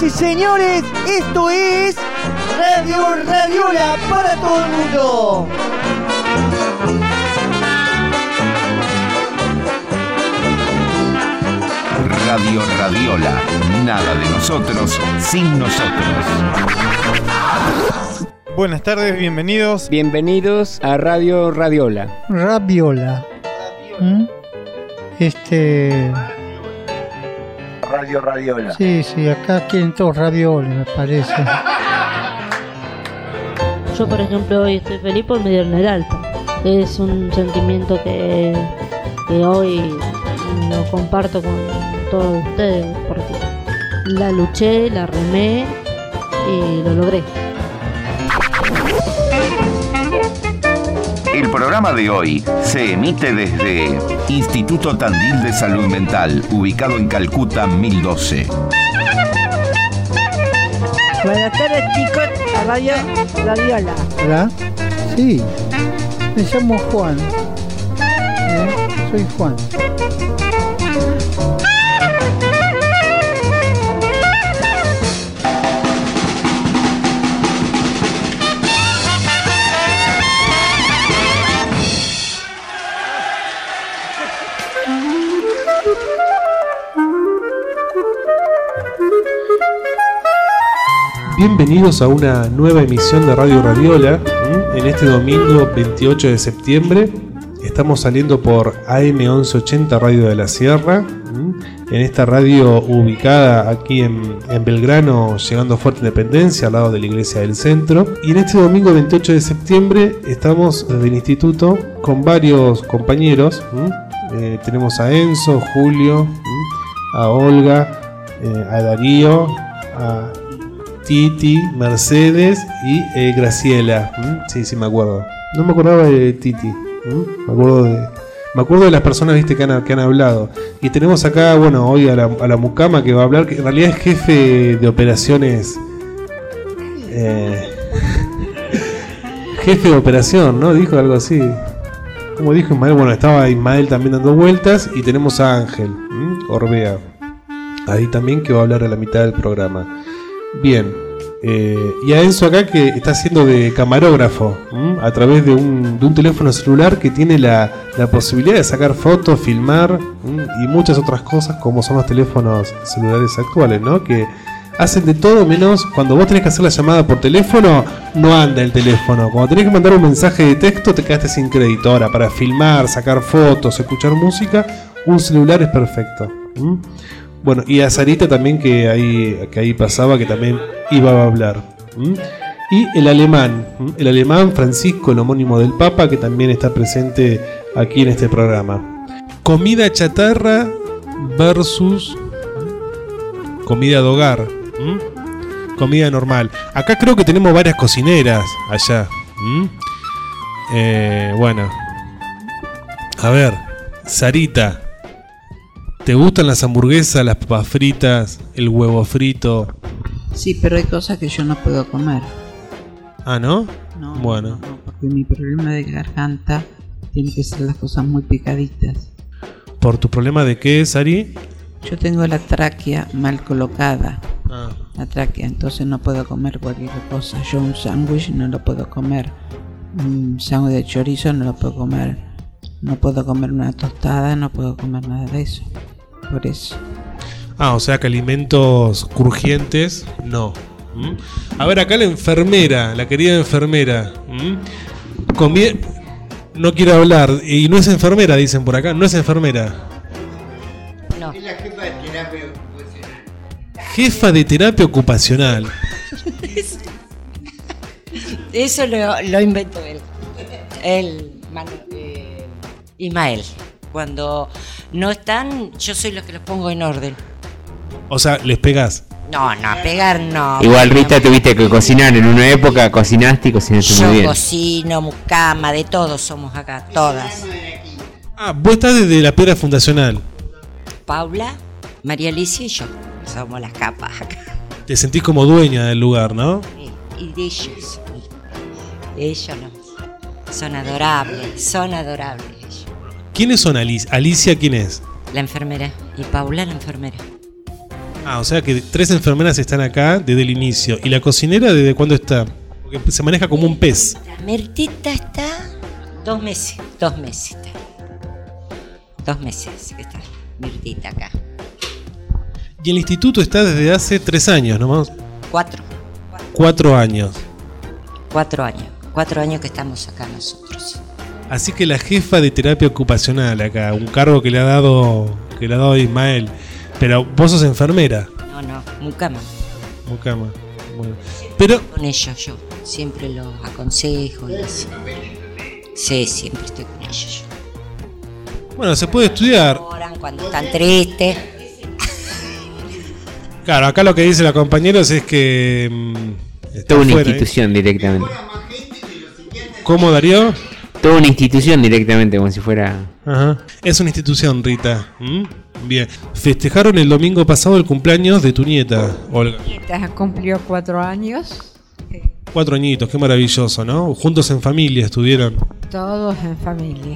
Señoras y señores, esto es Radio Radiola para todo el mundo. Radio Radiola, nada de nosotros sin nosotros. Buenas tardes, bienvenidos. Bienvenidos a Radio Radiola. Rabiola. Radio Radiola. Sí, acá quieren todos ravioles, me parece. Yo, por ejemplo, hoy estoy feliz por me dieron el alta. Es un sentimiento que hoy lo comparto con todos ustedes, porque la luché, la remé y lo logré. El programa de hoy se emite desde Instituto Tandil de Salud Mental, ubicado en Calcuta 1012. Buenas tardes, chicos, a Radio Radiola. ¿Hola? Sí, me llamo Juan. Soy Juan. Bienvenidos a una nueva emisión de Radio Radiola. En este domingo 28 de septiembre estamos saliendo por AM 1180 Radio de la Sierra. En esta radio ubicada aquí en Belgrano, llegando a Fuerte Independencia, al lado de la Iglesia del Centro. Y en este domingo 28 de septiembre estamos desde el instituto con varios compañeros. Tenemos a Enzo, Julio, a Olga, a Darío, a Titi, Mercedes y Graciela. Sí, me acuerdo. No me acordaba de Titi. Me acuerdo de las personas, viste, que han hablado. Y tenemos acá, bueno, hoy a la mucama que va a hablar, que en realidad es jefe de operaciones. Jefe de operación, ¿no? Dijo algo así. Como dijo Ismael, bueno, estaba Ismael también dando vueltas. Y tenemos a Ángel Orbea ahí también, que va a hablar a la mitad del programa. Bien, y a Enzo acá, que está haciendo de camarógrafo a través de un teléfono celular que tiene la posibilidad de sacar fotos, filmar y muchas otras cosas, como son los teléfonos celulares actuales, ¿no? Que hacen de todo menos cuando vos tenés que hacer la llamada por teléfono, no anda el teléfono. Cuando tenés que mandar un mensaje de texto te quedaste sin crédito. Ahora, para filmar, sacar fotos, escuchar música, un celular es perfecto. Bueno, y a Sarita también, que ahí pasaba, que también iba a hablar. Y el alemán Francisco, el homónimo del Papa, que también está presente aquí en este programa. Comida chatarra versus comida de hogar. Comida normal. Acá creo que tenemos varias cocineras allá. Bueno, a ver, Sarita, ¿te gustan las hamburguesas, las papas fritas, el huevo frito? Sí, pero hay cosas que yo no puedo comer. ¿Ah, no? No, bueno. no, porque mi problema de garganta tiene que ser las cosas muy picaditas. ¿Por tu problema de qué, Sari? Yo tengo la tráquea mal colocada. Ah. La tráquea, entonces no puedo comer cualquier cosa. Yo un sándwich no lo puedo comer. Un sándwich de chorizo no lo puedo comer. No puedo comer una tostada, no puedo comer nada de eso. Por eso. Ah, o sea que alimentos crujientes, no. A ver, acá la enfermera, la querida enfermera. No quiere hablar. Y no es enfermera, dicen por acá. No es enfermera. No. Es la jefa de terapia ocupacional. Jefa de terapia ocupacional. Eso lo inventó él. Ismael. Cuando no están, yo soy los que los pongo en orden. O sea, ¿les pegás? No, pegar no. Igual, Rita, tuviste que cocinar en una época, cocinaste y cocinaste muy bien. Yo cocino, mucama, de todos somos acá, todas. Ah, vos estás desde la piedra fundacional. Paula, María Alicia y yo somos las capas acá. Te sentís como dueña del lugar, ¿no? Y de ellos. Ellos no. Son adorables ellos. ¿Quiénes son Alicia? ¿Alicia quién es? La enfermera. Y Paula, la enfermera. Ah, o sea que 3 enfermeras están acá desde el inicio. ¿Y la cocinera desde cuándo está? Porque se maneja como un pez. La Mirtita está 2 meses. 2 meses está. 2 meses que está Mirtita acá. Y el instituto está desde hace 3 años, ¿no? 4. 4 años. 4 años. 4 años que estamos acá nosotros. Así que la jefa de terapia ocupacional acá, un cargo que le ha dado Ismael. Pero vos sos enfermera. No, mucama. Mucama. Bueno. Pero con ellos yo siempre los aconsejo y así. Sí, siempre estoy con ellos yo. Bueno, se puede estudiar. Cuando están tristes. Claro, acá lo que dice la compañera es que toda una institución directamente. ¿Cómo, Darío? Toda una institución directamente, como si fuera... Ajá. Es una institución, Rita. Bien. Festejaron el domingo pasado el cumpleaños de tu nieta, Olga. Mi nieta cumplió 4 años. 4 añitos, qué maravilloso, ¿no? Juntos en familia estuvieron. Todos en familia.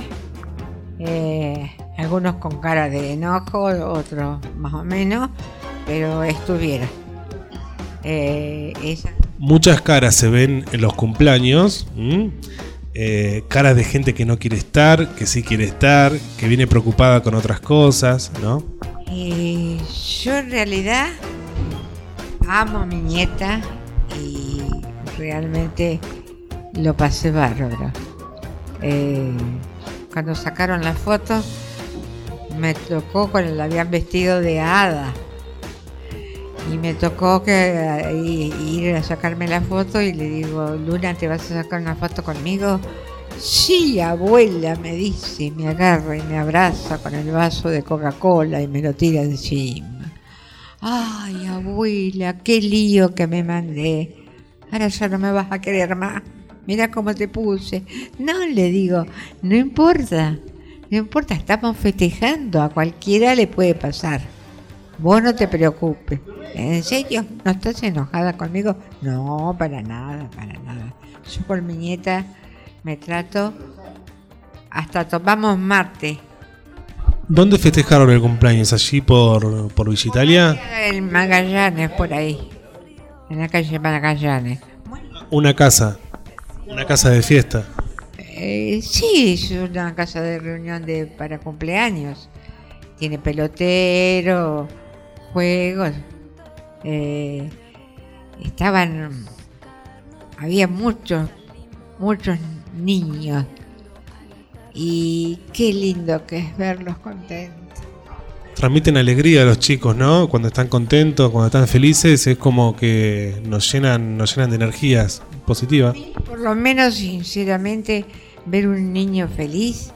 Algunos con cara de enojo, otros más o menos, pero estuvieron. Muchas caras se ven en los cumpleaños. Caras de gente que no quiere estar, que sí quiere estar, que viene preocupada con otras cosas, ¿no? Yo en realidad amo a mi nieta y realmente lo pasé bárbaro. Cuando sacaron la foto me tocó con el habían vestido de hada y me tocó ir a sacarme la foto y le digo, Luna, ¿te vas a sacar una foto conmigo? Sí, abuela, me dice, me agarra y me abraza con el vaso de Coca-Cola y me lo tira encima. Ay, abuela, qué lío que me mandé. Ahora ya no me vas a querer más. Mira cómo te puse. No, le digo, no importa, estamos festejando, a cualquiera le puede pasar. Vos no te preocupes. ¿En serio? ¿No estás enojada conmigo? No, para nada. Yo con mi nieta me trato, hasta tomamos mate. ¿Dónde festejaron el cumpleaños? ¿Allí por Villa Italia? En Magallanes, por ahí. En la calle Magallanes. Una casa de fiesta. Sí, es una casa de reunión para cumpleaños. Tiene pelotero, juegos. Había muchos niños. Y qué lindo que es verlos contentos. Transmiten alegría a los chicos, ¿no? Cuando están contentos, cuando están felices, es como que nos llenan de energías positivas. Por lo menos, sinceramente, ver un niño feliz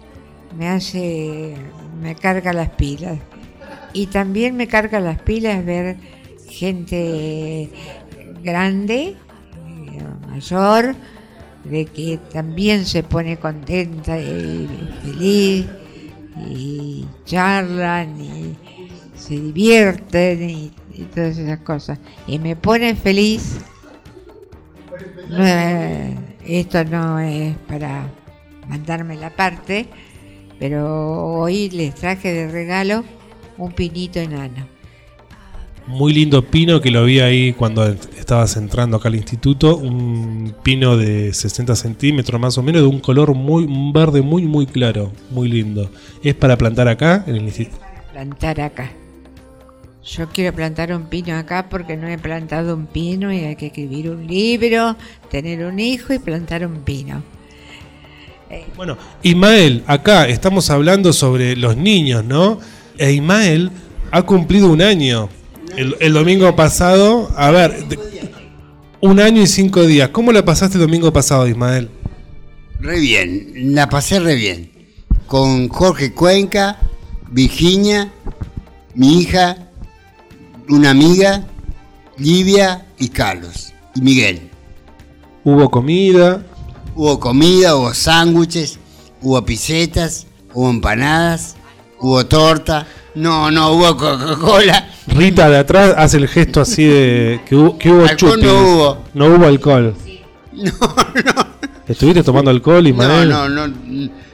me carga las pilas. Y también me carga las pilas ver gente grande, mayor, de que también se pone contenta y feliz y charlan y se divierten y todas esas cosas. Y me pone feliz. Esto no es para mandarme la parte, pero hoy les traje de regalo un pinito enano. Muy lindo pino que lo vi ahí cuando estabas entrando acá al instituto. Un pino de 60 centímetros más o menos, de un color un verde muy claro, muy lindo. ¿Es para plantar acá en el instituto? Plantar acá. Yo quiero plantar un pino acá porque no he plantado un pino y hay que escribir un libro, tener un hijo y plantar un pino. Bueno, Ismael, acá estamos hablando sobre los niños, ¿no? E Ismael ha cumplido 1 año. El domingo pasado, 1 año y 5 días. ¿Cómo la pasaste el domingo pasado, Ismael? Re bien, la pasé re bien. Con Jorge Cuenca, Virginia, mi hija, una amiga, Livia y Carlos y Miguel. ¿Hubo comida? Hubo sándwiches, hubo pisetas, hubo empanadas, hubo torta. No hubo Coca-Cola. Rita de atrás hace el gesto así de que hubo chupis. No hubo alcohol. No. ¿Estuviste tomando alcohol, Ismael? No.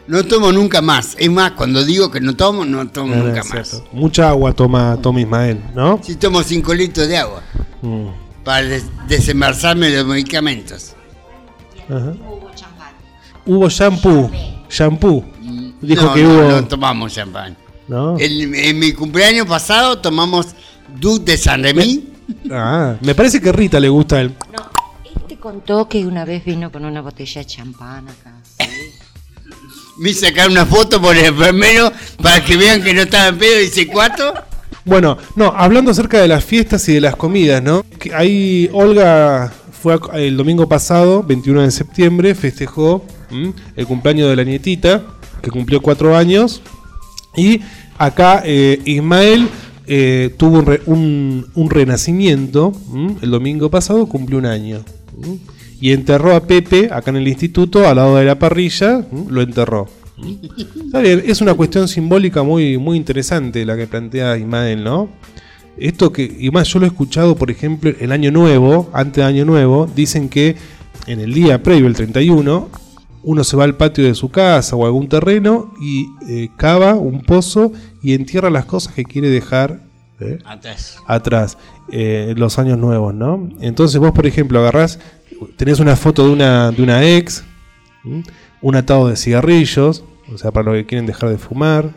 No tomo nunca más. Es más, cuando digo que no tomo nunca más. Mucha agua toma Ismael, ¿no? Sí, tomo 5 litros de agua. Para desembarazarme de los medicamentos. Ajá. Hubo shampoo. Dijo que no tomamos champán. ¿No? En mi cumpleaños pasado tomamos Duc de Saint-Remy. Me parece que a Rita le gusta el... No, te contó que una vez vino con una botella de champán acá. Me hice sacar una foto por el enfermero para que vean que no estaba en pedo, dice 4. Bueno, no, hablando acerca de las fiestas y de las comidas, ¿no? Que ahí Olga fue el domingo pasado, 21 de septiembre, festejó el cumpleaños de la nietita, que cumplió 4 años. Y acá Ismael tuvo un renacimiento, el domingo pasado cumplió 1 año. Y enterró a Pepe acá en el instituto, al lado de la parrilla, lo enterró. Está bien, es una cuestión simbólica muy, muy interesante la que plantea Ismael, ¿no? Esto que, y más yo lo he escuchado, por ejemplo, el Año Nuevo, antes de Año Nuevo, dicen que en el día previo, el 31, uno se va al patio de su casa o algún terreno y cava un pozo y entierra las cosas que quiere dejar atrás los años nuevos, ¿no? Entonces vos, por ejemplo, agarrás, tenés una foto de una ex, un atado de cigarrillos, o sea, para los que quieren dejar de fumar,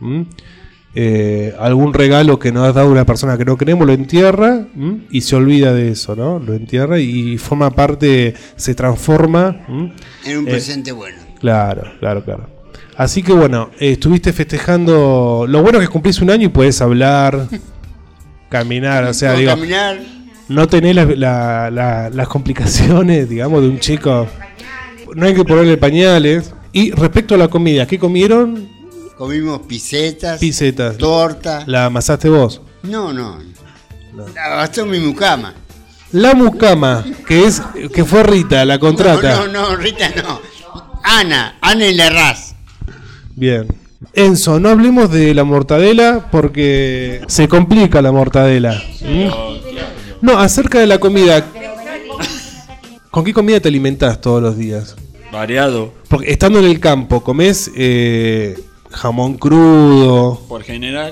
algún regalo que nos ha dado una persona que no queremos, lo entierra y se olvida de eso, ¿no? Lo entierra y forma parte, se transforma en un presente bueno. Claro. Así que bueno, estuviste festejando. Lo bueno es que cumplís 1 año y podés hablar, caminar, o sea, digo, caminar. No tenés las complicaciones, digamos, de un chico. No hay que ponerle pañales. Y respecto a la comida, ¿qué comieron? Comimos pisetas, torta. ¿La amasaste vos? No. La amasó mi mucama. La mucama, que fue Rita, la contrata. No, Rita no. Ana y Larraz. Bien. Enzo, no hablemos de la mortadela porque se complica la mortadela. No, acerca de la comida. ¿Con qué comida te alimentás todos los días? Variado. Porque estando en el campo, ¿comés jamón crudo? Por general,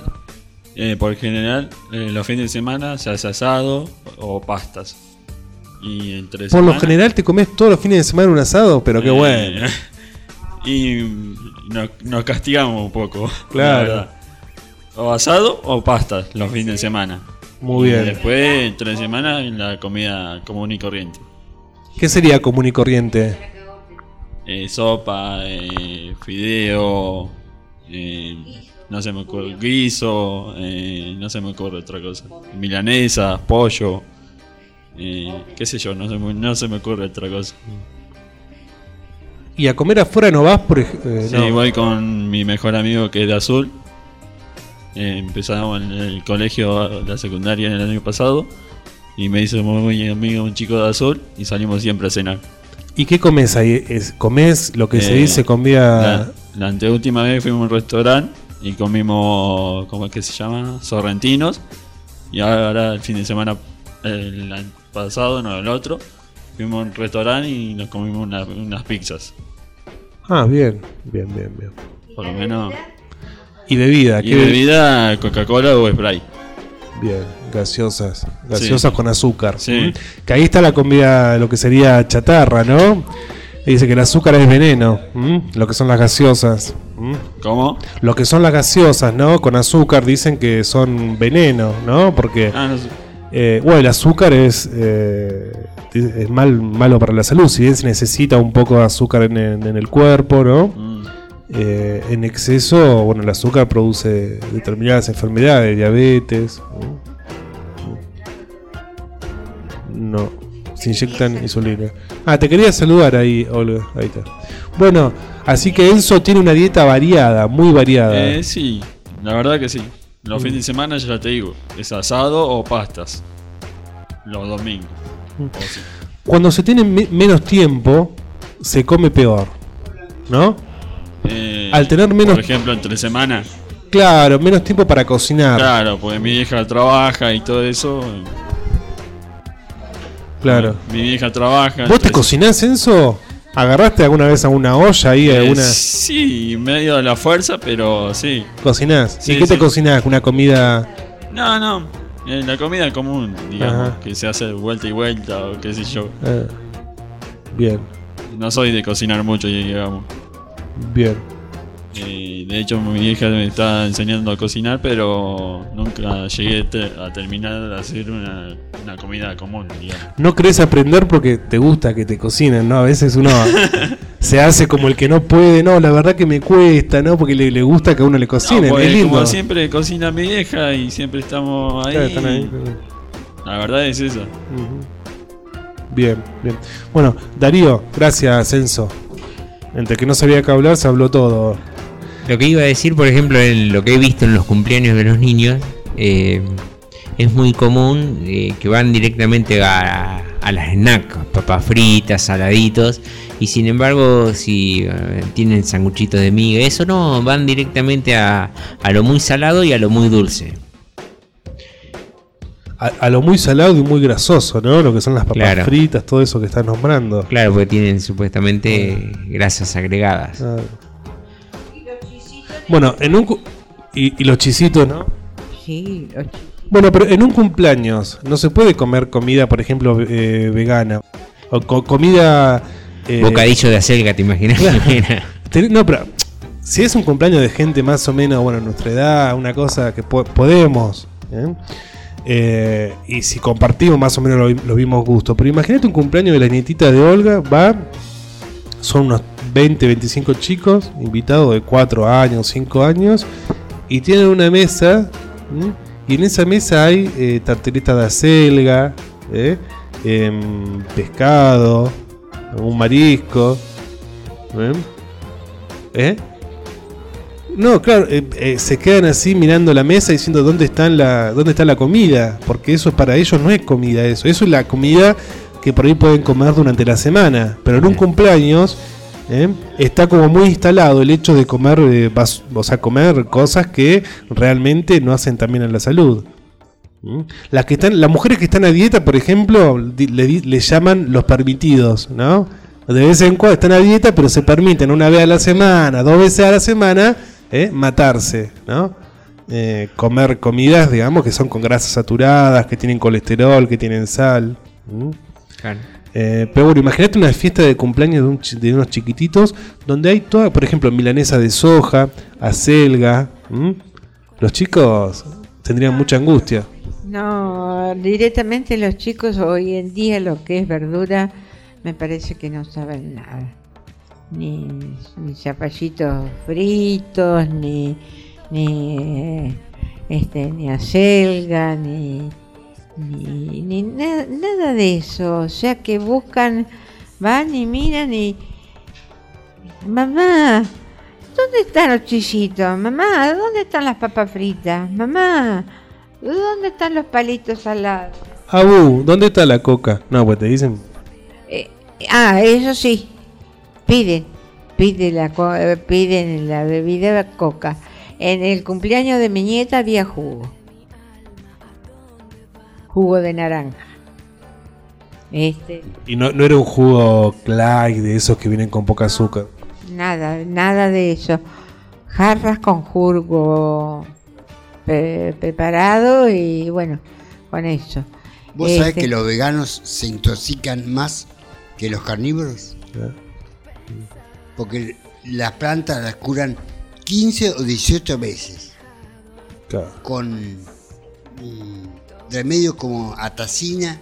los fines de semana se hace asado o pastas. Y entre por lo general te comés todos los fines de semana un asado, pero qué bueno. Y nos castigamos un poco. Claro. O asado o pastas los fines de semana. Muy bien. Y después, entre semana, la comida común y corriente. ¿Qué sería común y corriente? Sopa, fideo, no se me ocurre guiso, no se me ocurre otra cosa. Milanesa, pollo, qué sé yo, no se me ocurre otra cosa. ¿Y a comer afuera no vas, por ejemplo? Sí, no. Voy con mi mejor amigo que es de Azul. Empezamos en el colegio, la secundaria, en el año pasado. Y me hizo muy amigo un chico de Azul y salimos siempre a cenar. ¿Y qué comes ahí? ¿Comés lo que se dice comida? La anteúltima vez fuimos a un restaurante y comimos, ¿cómo es que se llama? Sorrentinos. Y ahora el fin de semana, el año pasado, no el otro, fuimos a un restaurante y nos comimos unas pizzas. Ah, bien. Por lo menos. ¿Y bebida? ¿Qué bebida? Coca-Cola o Sprite. Bien, gaseosas sí. Con azúcar. Sí. Que ahí está la comida, lo que sería chatarra, ¿no? Y dice que el azúcar es veneno, lo que son las gaseosas. ¿Cómo? Lo que son las gaseosas, ¿no? Con azúcar dicen que son veneno, ¿no? Porque no sé. Bueno, el azúcar es malo para la salud, si bien se necesita un poco de azúcar en el cuerpo, ¿no? En exceso, bueno, el azúcar produce determinadas enfermedades, diabetes. No, se inyectan insulina. Te quería saludar ahí, Olga. Ahí está. Bueno, así que Enzo tiene una dieta variada, muy variada. Sí, la verdad que sí. Los fines de semana, ya te digo, es asado o pastas. Los domingos. Sí. Cuando se tiene menos tiempo, se come peor, ¿no? Al tener menos, por ejemplo, entre semana. Claro, menos tiempo para cocinar. Claro, porque mi hija trabaja y todo eso. Claro. Mi hija trabaja. ¿Vos te cocinás, Enzo? ¿Agarraste alguna vez a una olla ahí? Sí, medio a la fuerza, pero sí. ¿Cocinás? Sí, ¿Y qué te sí. cocinás? ¿Una comida? No. La comida común, digamos, Ajá. que se hace vuelta y vuelta o qué sé yo. Bien. No soy de cocinar mucho, digamos. Bien. De hecho, mi hija me está enseñando a cocinar, pero nunca llegué a terminar de hacer una comida común, digamos. No querés aprender porque te gusta que te cocinen, ¿no? A veces uno se hace como el que no puede, no, la verdad que me cuesta, ¿no? Porque le gusta que a uno le cocinen, No, es lindo. como siempre cocina mi vieja y siempre estamos ahí. Claro, están ahí. La verdad es esa. Bien. Bueno, Darío, gracias, Enzo. Entre que no sabía qué hablar, se habló todo. Lo que iba a decir, por ejemplo, en lo que he visto en los cumpleaños de los niños, es muy común que van directamente a las snacks, papas fritas, saladitos, y sin embargo, si tienen sanguchitos de miga, eso no, van directamente a lo muy salado y a lo muy dulce. A lo muy salado y muy grasoso, ¿no? Lo que son las papas Claro. fritas, todo eso que estás nombrando. Claro, porque tienen supuestamente grasas agregadas. Bueno, y los chisitos, ¿no? Sí, Bueno, pero en un cumpleaños no se puede comer comida, por ejemplo, vegana. O comida... Bocadillo de acelga, ¿te imaginas? No, pero si es un cumpleaños de gente más o menos, bueno, nuestra edad, una cosa que podemos, y si compartimos más o menos los mismos gustos. Pero imagínate un cumpleaños de la nietita de Olga, son unos 20, 25 chicos, invitados de 4 años, 5 años, y tienen una mesa, y en esa mesa hay tarteleta de acelga, pescado, un marisco. No, claro, se quedan así mirando la mesa diciendo dónde está la comida, porque eso para ellos no es comida, eso es la comida que por ahí pueden comer durante la semana, pero en un cumpleaños está como muy instalado el hecho de comer, comer cosas que realmente no hacen tan bien a la salud. Las mujeres que están a dieta, por ejemplo, le llaman los permitidos, ¿no? De vez en cuando están a dieta, pero se permiten una vez a la semana, 2 veces a la semana, matarse, ¿no? Comer comidas, digamos, que son con grasas saturadas, que tienen colesterol, que tienen sal. Claro. Pero bueno, imagínate una fiesta de cumpleaños de unos chiquititos donde hay toda, por ejemplo, milanesa de soja, acelga. Los chicos tendrían mucha angustia. No, directamente los chicos hoy en día lo que es verdura me parece que no saben nada. Ni zapallitos fritos, ni acelga, ni nada de eso. O sea que van y miran y... Mamá, ¿dónde están los chisitos? Mamá, ¿dónde están las papas fritas? Mamá, ¿dónde están los palitos salados? ¿Dónde está la coca? No, pues te dicen... Eso sí. Piden la bebida coca. En el cumpleaños de mi nieta había jugo de naranja. Y no era un jugo Clyde de esos que vienen con poca azúcar. Nada de eso. Jarras con jugo preparado y bueno, con eso. ¿Vos sabés que los veganos se intoxican más que los carnívoros? Porque las plantas las curan 15 o 18 veces. Claro. Con remedios como atacina,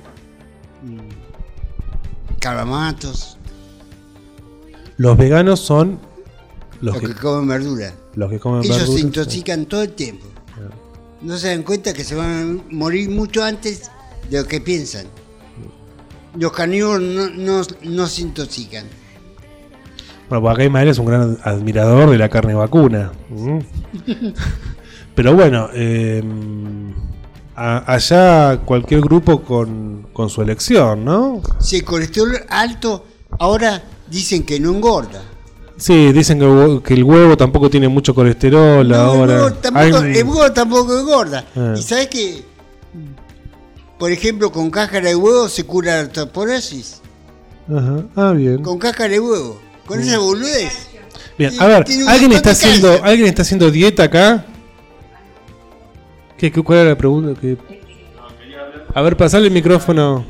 carbamatos. Los veganos son los que comen verdura. Los que comen Ellos verdura. se intoxican todo el tiempo. No se dan cuenta que se van a morir mucho antes de lo que piensan. Los carnívoros no se intoxican. Bueno, pues acá Ismael es un gran admirador de la carne vacuna. Pero bueno, allá cualquier grupo con su elección, ¿no? Si el colesterol alto, ahora dicen que no engorda. Sí, dicen que el huevo tampoco tiene mucho colesterol ahora. El huevo tampoco engorda. ¿Y sabes que, por ejemplo, con cáscara de huevo se cura la osteoporosis? Ajá. Ah, bien. Con cáscara de huevo. Con esa boludez. Bien, a ver, Tiene un ¿alguien montón está de haciendo, cáncer. ¿alguien está haciendo dieta acá? ¿Cuál era la pregunta? A ver, pasale el micrófono.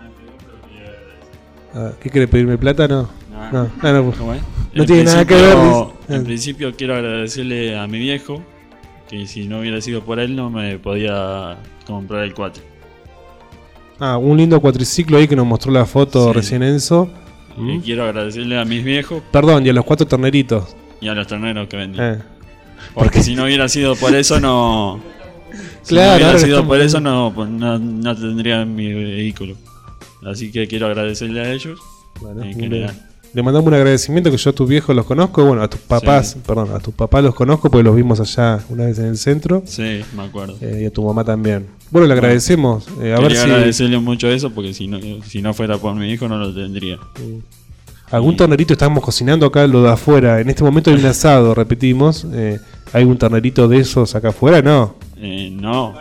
¿Qué quiere pedirme plátano? No, ¿Cómo es? no tiene nada que ver. En principio quiero agradecerle a mi viejo, que si no hubiera sido por él no me podía comprar el cuatri. Un lindo cuatriciclo ahí que nos mostró la foto recién Enzo. Y quiero agradecerle a mis viejos. Perdón, y a los 4 terneritos. Y a los terneros que vendí. Porque Porque si no hubiera sido por eso no... Si Claro, no hubiera ahora sido estamos por viendo. eso no tendría mi vehículo. Así que quiero agradecerle a ellos. En general. Le mandamos un agradecimiento, que yo a tus viejos los conozco, bueno, a tus papás, Sí. perdón, a tus papás los conozco porque los vimos allá una vez en el centro. Sí, me acuerdo. Y a tu mamá también. Bueno, le agradecemos. A ver Quería si agradecerle mucho eso porque si no fuera por mi hijo no lo tendría. algún ternerito estamos cocinando acá, lo de afuera. En este momento hay un asado, repetimos. ¿Hay un ternerito de esos acá afuera? No. No.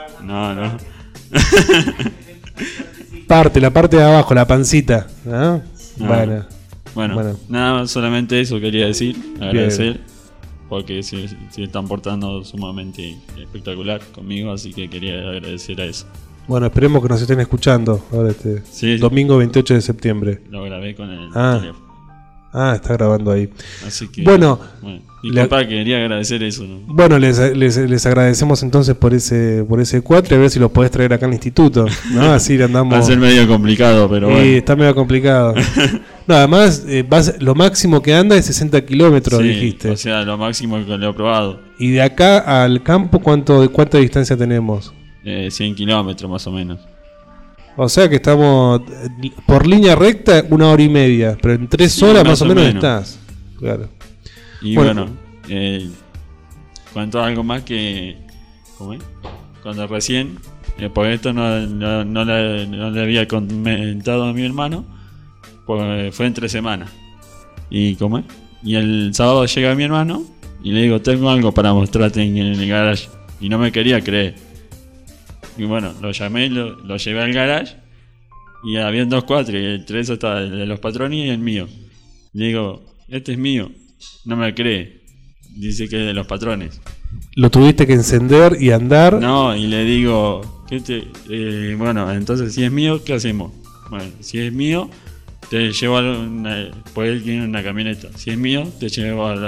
La parte de abajo, la pancita. ¿No? Ah. Bueno, nada más, solamente eso quería decir, agradecer, porque se están portando sumamente espectacular conmigo, así que quería agradecer a eso. Bueno, esperemos que nos estén escuchando ahora Sí. domingo 28 de septiembre. Lo grabé con el teléfono. Está grabando ahí. Así que, Bueno, disculpa, quería agradecer eso, ¿no? Bueno, les agradecemos entonces por ese cuatro, a ver si lo podés traer acá al instituto, ¿no? Así andamos. Va a ser medio complicado, pero bueno. Está medio complicado. No, además, lo máximo que anda es 60 kilómetros, Sí, dijiste. o sea, lo máximo que lo he probado. Y de acá al campo, ¿cuánta distancia tenemos? 100 kilómetros más o menos. O sea que estamos por línea recta 1 hora y media, pero en 3 horas más o menos estás. Claro. Y bueno, cuento algo más que... ¿Cómo es? Cuando recién, porque esto no le había comentado a mi hermano, pues fue entre semanas. ¿Y cómo es? Y el sábado llega mi hermano y le digo, tengo algo para mostrarte en el garage. Y no me quería creer. Y bueno, lo llamé, lo llevé al garage y habían 2 cuatri, entre esos estaba el de los patrones y el mío. Le digo, este es mío. No me cree. Dice que es de los patrones. ¿Lo tuviste que encender y andar? No, y le digo, bueno, entonces si es mío, ¿qué hacemos? Bueno, si es mío, te llevo pues él tiene una camioneta. Si es mío, te llevo a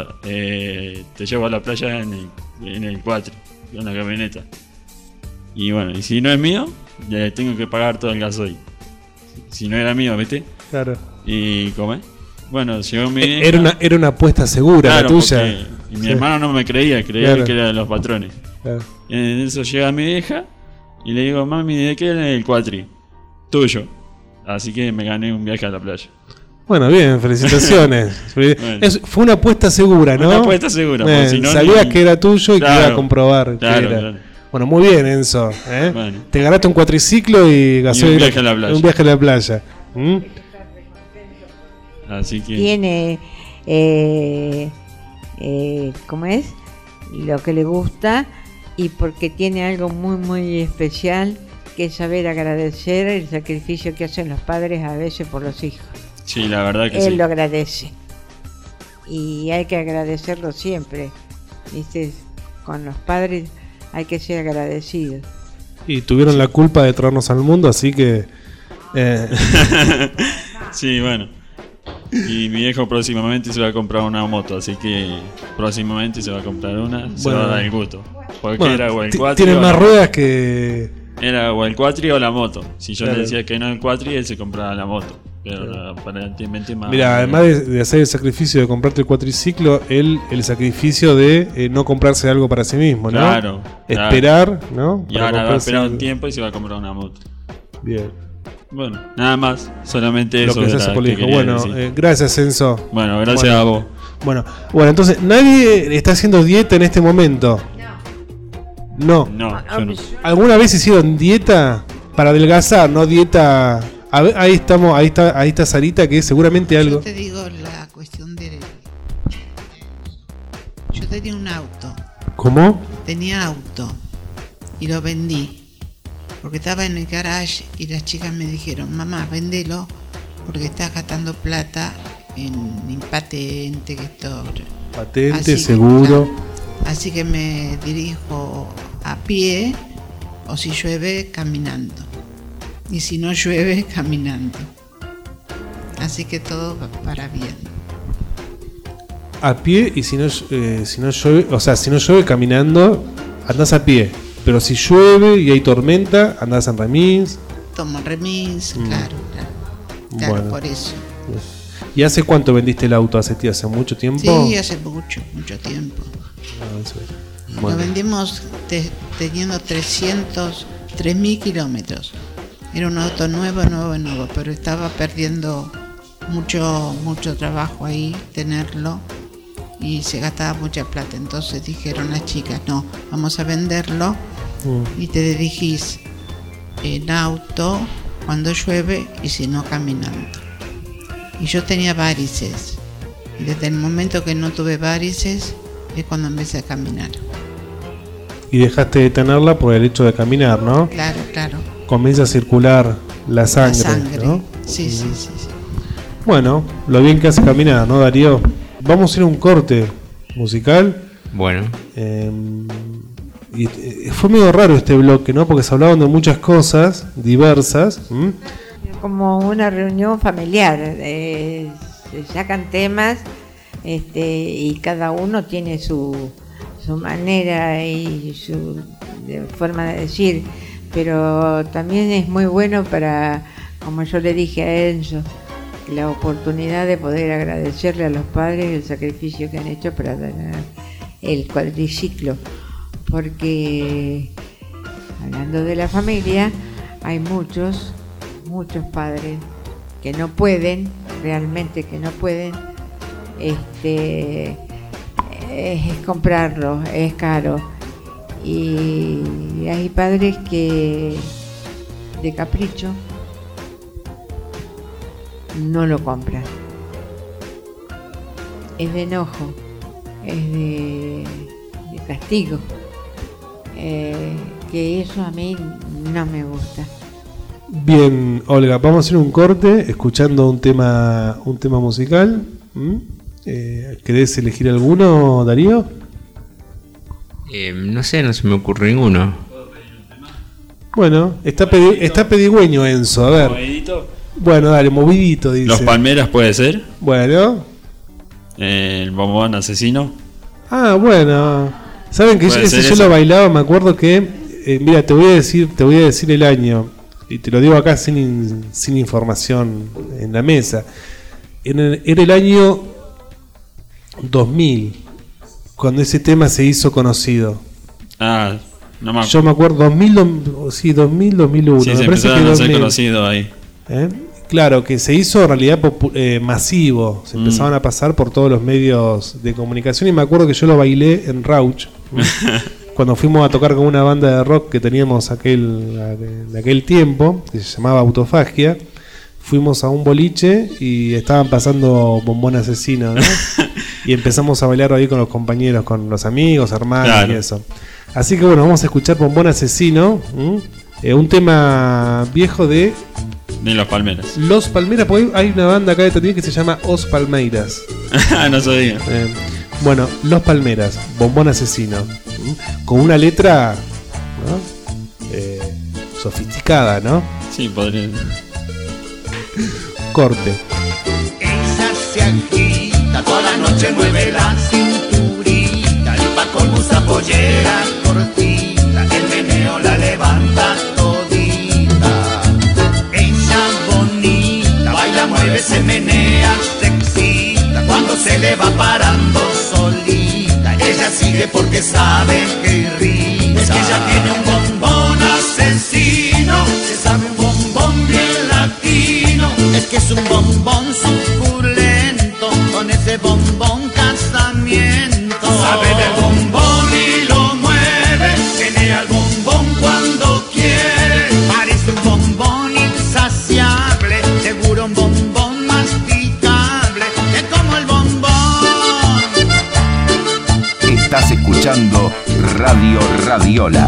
la playa en el cuatri, en una camioneta. Y bueno, y si no es mío, le tengo que pagar todo el gasoil. Si no era mío, ¿viste? Claro. ¿Y cómo? Bueno, llegó mi... Era una apuesta segura, claro, la tuya. Y mi hermano no me creía Claro. que era de los patrones. Claro. En eso llega mi vieja y le digo, mami, ¿de qué era el cuatri? Tuyo. Así que me gané un viaje a la playa. Bueno, bien, felicitaciones. Bueno. Fue una apuesta segura, ¿no? Una apuesta segura, porque si no, sabías que era tuyo y que iba a Claro, comprobar claro, que era. claro. Bueno, muy bien, Enzo. Bueno. Te ganaste un cuatriciclo y gasoil. un viaje a la playa. Un viaje a la playa. Así que... Tiene, ¿cómo es? Lo que le gusta y porque tiene algo muy, muy especial, que es saber agradecer el sacrificio que hacen los padres a veces por los hijos. Sí, la verdad que Él sí. lo agradece. Y hay que agradecerlo siempre. ¿Viste? Con los padres hay que ser agradecidos. Y tuvieron la culpa de traernos al mundo, así que... Sí, bueno. Y mi viejo próximamente se va a comprar una moto, así que próximamente se va a comprar una, se va a dar el gusto. Porque Bueno, era o el cuatri tienen o más la ruedas moto. que... Era o el cuatri o la moto. Si yo Claro. le decía que no el cuatri, él se compraba la moto. Pero aparentemente más... Mira, además de hacer el sacrificio de comprarte el cuatriciclo, el sacrificio de no comprarse algo para sí mismo, ¿no? Claro. Esperar, ¿no? Y Para ahora va a comprarse esperar un algo. tiempo y se va a comprar una moto. Bien. Bueno, nada más. Solamente Lo eso que se era hace por que el hijo. quería Bueno, decir. gracias, Enzo. Bueno, gracias a vos. Bueno, entonces, ¿nadie está haciendo dieta en este momento? No. No, yo no. ¿Alguna vez hicieron dieta para adelgazar, no dieta? A ver, ahí está Sarita, que es seguramente algo. Yo te digo la cuestión de... Yo tenía un auto. ¿Cómo? Tenía auto y lo vendí porque estaba en el garage y las chicas me dijeron, mamá, vendelo porque estás gastando plata en patente, que esto. Patente, seguro. Así que me dirijo a pie, o si llueve, caminando. Y si no llueve, caminando. Así que todo para bien. A pie, y si no llueve, o sea, si no llueve caminando, andás a pie. Pero si llueve y hay tormenta, andás en remis. Tomo remis, claro. Claro, Bueno. por eso. ¿Y hace cuánto vendiste el auto? ¿Hace mucho tiempo? Sí, hace mucho tiempo. Bueno. Lo vendimos teniendo 3.000 kilómetros. Era un auto nuevo, pero estaba perdiendo mucho trabajo ahí tenerlo y se gastaba mucha plata. Entonces dijeron las chicas, no, vamos a venderlo y te dirigís en auto cuando llueve y si no caminando. Y yo tenía varices y desde el momento que no tuve varices es cuando empecé a caminar. Y dejaste de tenerla por el hecho de caminar, ¿no? Claro. Comienza a circular la sangre, ¿no? Sí. Bueno, lo bien que hace caminar, ¿no, Darío? Vamos a ir a un corte musical. Bueno. Y fue medio raro este bloque, ¿no? Porque se hablaban de muchas cosas diversas. Como una reunión familiar. Se sacan temas y cada uno tiene su manera y su forma de decir. Pero también es muy bueno para, como yo le dije a Enzo, la oportunidad de poder agradecerle a los padres el sacrificio que han hecho para tener el cuadriciclo, porque hablando de la familia hay muchos padres que no pueden, realmente que no pueden es comprarlo, es caro, y hay padres que de capricho no lo compran. Es de enojo, es de castigo, que eso a mí no me gusta. Bien, Olga, vamos a hacer un corte escuchando un tema musical. ¿Querés elegir alguno, Darío? No sé, no se me ocurre ninguno. Bueno, está pedigüeño Enzo, a ver. ¿Movidito? Bueno, dale, movidito, dice. ¿Los Palmeras puede ser? Bueno. ¿El bombón asesino? Ah, bueno. ¿Saben que ese yo lo bailaba? Me acuerdo que... mira, te voy a decir el año. Y te lo digo acá sin información en la mesa. Era el año 2000, cuando ese tema se hizo conocido. Ah, no me acuerdo. Yo me acuerdo, 2001. Sí, me se parece empezaron que a ser conocido ahí. Claro, que se hizo en realidad masivo. Se empezaban a pasar por todos los medios de comunicación. Y me acuerdo que yo lo bailé en Rauch. Cuando fuimos a tocar con una banda de rock que teníamos de aquel tiempo, que se llamaba Autofagia, fuimos a un boliche y estaban pasando Bombón Asesino, ¿no? Y empezamos a bailar ahí con los compañeros, con los amigos, hermanos, claro, y eso. Así que bueno, vamos a escuchar Bombón Asesino, un tema viejo de Los Palmeras. Los Palmeras, porque hay una banda acá de Tandil que se llama Os Palmeiras. No sabía. Bueno, Los Palmeras, Bombón Asesino, con una letra, ¿no? Sofisticada, ¿no? Sí, podría. Corte. Ella se agita, toda la noche mueve la cinturita, y pa' con usa pollera cortita, el meneo la levanta todita. Ella bonita, baila, mueve, se menea, se excita, cuando se le va parando solita, ella sigue porque sabe que irrita. Es que ella tiene un bombón asesino, se sabe un bombón bien latino. Es que es un bombón suculento, con ese bombón casamiento. Sabe del bombón y lo mueve, tiene al bombón cuando quiere. Parece un bombón insaciable, seguro un bombón masticable, es como el bombón. Estás escuchando Radio Radiola.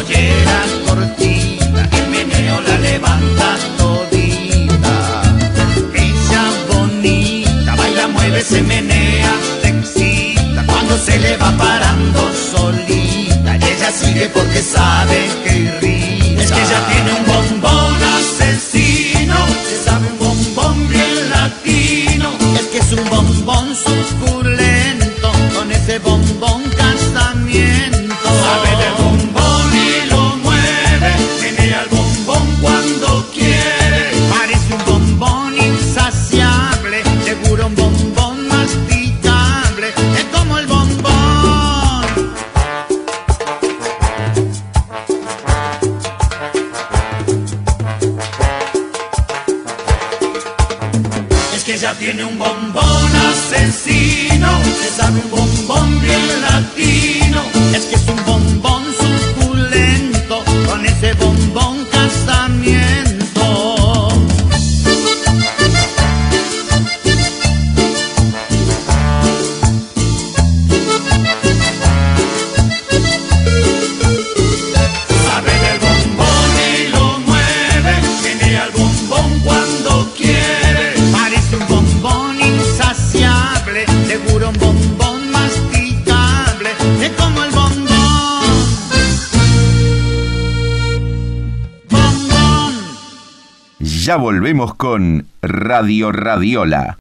pollera cortita, el meneo la levanta todita. Ella bonita, baila, mueve, se menea, te excita, cuando se le va parando solita, y ella sigue porque sabe que irrita. Es que ella tiene un bombón asesino, se sabe un bombón bien latino, es que es un bombón suculento, con ese bombón casamiento. Sabe del bombón y lo mueve, menea el bombón cuando quiere, parece un bombón insaciable, seguro un bombón masticable, es como el bombón. Es que ella tiene un bombón asesino, se sabe un bombón bien latino, es que es un bombón suculento, con ese bombón casamiento. Sabe del bombón y lo mueve, menea el bombón cuando quiere, parece un bombón insaciable, seguro un bombón masticable, es como el bombón. Ya volvemos con Radio Radiola.